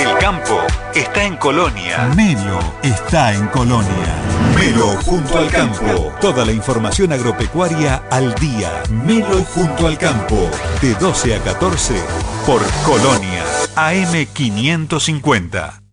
El campo está en Colonia. Melo está en Colonia. Melo junto al campo. Toda la información agropecuaria al día. Melo junto al campo. De 12 a 14 por Colonia. AM 550.